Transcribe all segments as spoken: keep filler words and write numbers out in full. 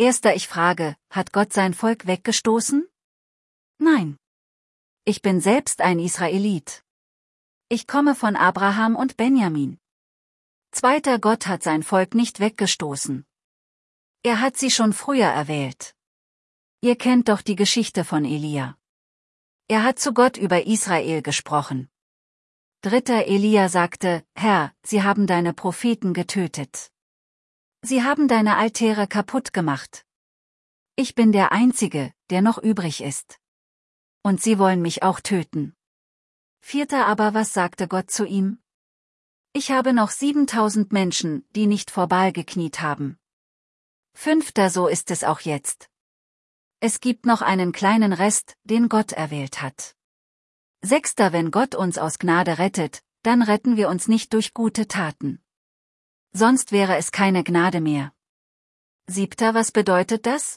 Erster ich frage, hat Gott sein Volk weggestoßen? Nein. Ich bin selbst ein Israelit. Ich komme von Abraham und Benjamin. Zweiter Gott hat sein Volk nicht weggestoßen. Er hat sie schon früher erwählt. Ihr kennt doch die Geschichte von Elia. Er hat zu Gott über Israel gesprochen. Dritter Elia sagte, Herr, sie haben deine Propheten getötet. Sie haben deine Altäre kaputt gemacht. Ich bin der Einzige, der noch übrig ist. Und sie wollen mich auch töten. Vierter aber was sagte Gott zu ihm? Ich habe noch siebentausend Menschen, die nicht vor Baal gekniet haben. Fünfter so ist es auch jetzt. Es gibt noch einen kleinen Rest, den Gott erwählt hat. Sechster wenn Gott uns aus Gnade rettet, dann retten wir uns nicht durch gute Taten. Sonst wäre es keine Gnade mehr. Siebter was bedeutet das?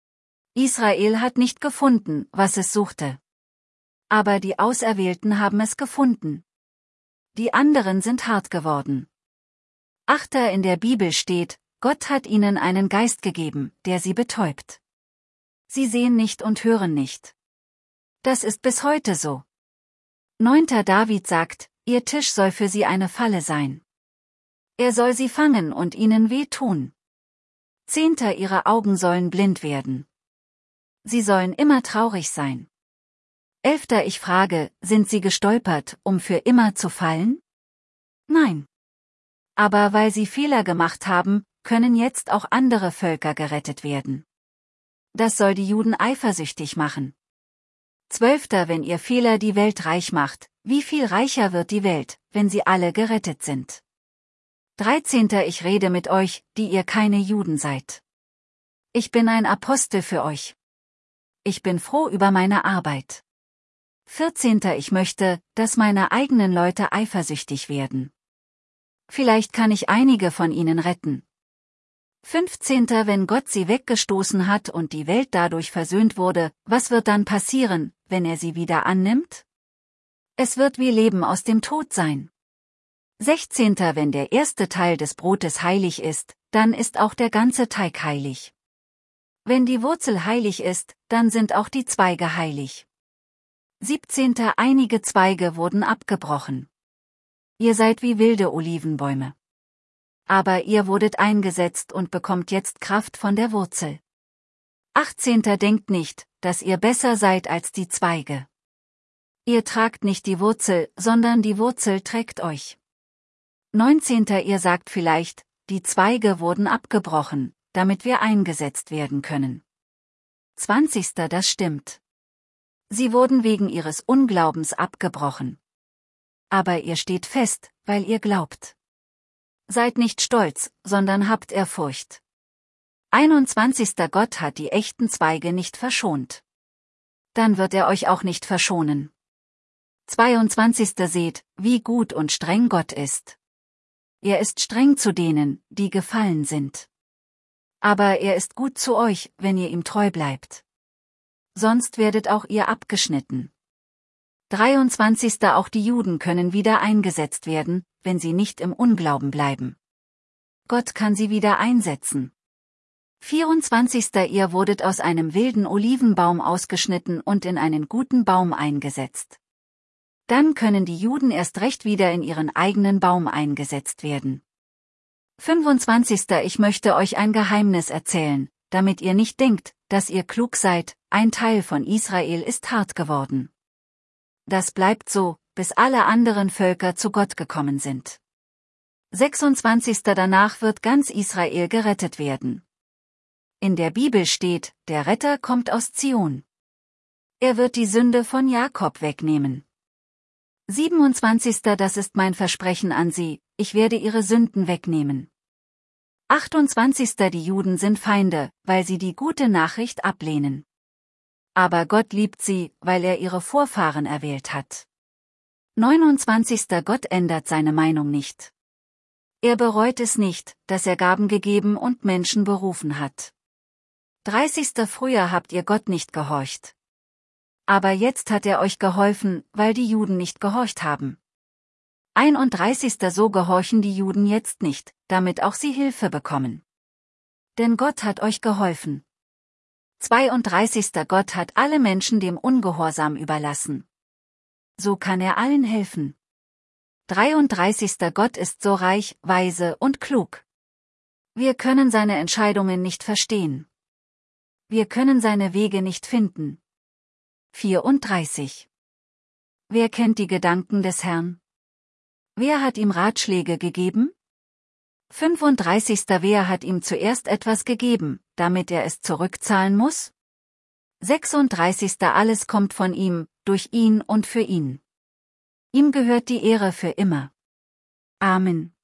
Israel hat nicht gefunden, was es suchte. Aber die Auserwählten haben es gefunden. Die anderen sind hart geworden. Achter in der Bibel steht, Gott hat ihnen einen Geist gegeben, der sie betäubt. Sie sehen nicht und hören nicht. Das ist bis heute so. Neunter David sagt, ihr Tisch soll für sie eine Falle sein. Er soll sie fangen und ihnen weh tun. Zehnter ihre Augen sollen blind werden. Sie sollen immer traurig sein. Elfter ich frage, sind sie gestolpert, um für immer zu fallen? Nein. Aber weil sie Fehler gemacht haben, können jetzt auch andere Völker gerettet werden. Das soll die Juden eifersüchtig machen. Zwölfter wenn ihr Fehler die Welt reich macht, wie viel reicher wird die Welt, wenn sie alle gerettet sind? Dreizehnter ich rede mit euch, die ihr keine Juden seid. Ich bin ein Apostel für euch. Ich bin froh über meine Arbeit. Vierzehnter ich möchte, dass meine eigenen Leute eifersüchtig werden. Vielleicht kann ich einige von ihnen retten. Fünfzehnter wenn Gott sie weggestoßen hat und die Welt dadurch versöhnt wurde, was wird dann passieren, wenn er sie wieder annimmt? Es wird wie Leben aus dem Tod sein. Sechzehnter wenn der erste Teil des Brotes heilig ist, dann ist auch der ganze Teig heilig. Wenn die Wurzel heilig ist, dann sind auch die Zweige heilig. Siebzehnter einige Zweige wurden abgebrochen. Ihr seid wie wilde Olivenbäume. Aber ihr wurdet eingesetzt und bekommt jetzt Kraft von der Wurzel. Achtzehnter denkt nicht, dass ihr besser seid als die Zweige. Ihr tragt nicht die Wurzel, sondern die Wurzel trägt euch. Neunzehnter ihr sagt vielleicht, die Zweige wurden abgebrochen, damit wir eingesetzt werden können. Zwanzigster das stimmt. Sie wurden wegen ihres Unglaubens abgebrochen. Aber ihr steht fest, weil ihr glaubt. Seid nicht stolz, sondern habt Ehrfurcht. einundzwanzigster Gott hat die echten Zweige nicht verschont. Dann wird er euch auch nicht verschonen. zweiundzwanzigster seht, wie gut und streng Gott ist. Er ist streng zu denen, die gefallen sind. Aber er ist gut zu euch, wenn ihr ihm treu bleibt. Sonst werdet auch ihr abgeschnitten. dreiundzwanzigster Auch die Juden können wieder eingesetzt werden, wenn sie nicht im Unglauben bleiben. Gott kann sie wieder einsetzen. vierundzwanzigster Ihr wurdet aus einem wilden Olivenbaum ausgeschnitten und in einen guten Baum eingesetzt. Dann können die Juden erst recht wieder in ihren eigenen Baum eingesetzt werden. fünfundzwanzigster Ich möchte euch ein Geheimnis erzählen, damit ihr nicht denkt, dass ihr klug seid, ein Teil von Israel ist hart geworden. Das bleibt so, bis alle anderen Völker zu Gott gekommen sind. sechsundzwanzigster Danach wird ganz Israel gerettet werden. In der Bibel steht, der Retter kommt aus Zion. Er wird die Sünde von Jakob wegnehmen. siebenundzwanzigster Das ist mein Versprechen an sie, ich werde ihre Sünden wegnehmen. achtundzwanzigster Die Juden sind Feinde, weil sie die gute Nachricht ablehnen. Aber Gott liebt sie, weil er ihre Vorfahren erwählt hat. neunundzwanzigster Gott ändert seine Meinung nicht. Er bereut es nicht, dass er Gaben gegeben und Menschen berufen hat. dreißigster Früher habt ihr Gott nicht gehorcht. Aber jetzt hat er euch geholfen, weil die Juden nicht gehorcht haben. einunddreißigster So gehorchen die Juden jetzt nicht, damit auch sie Hilfe bekommen. Denn Gott hat euch geholfen. zweiunddreißig. Gott hat alle Menschen dem Ungehorsam überlassen. So kann er allen helfen. dreiunddreißig. Gott ist so reich, weise und klug. Wir können seine Entscheidungen nicht verstehen. Wir können seine Wege nicht finden. vierunddreißig. Wer kennt die Gedanken des Herrn? Wer hat ihm Ratschläge gegeben? fünfunddreißig. Wer hat ihm zuerst etwas gegeben, damit er es zurückzahlen muss? sechsunddreißig. Alles kommt von ihm, durch ihn und für ihn. Ihm gehört die Ehre für immer. Amen.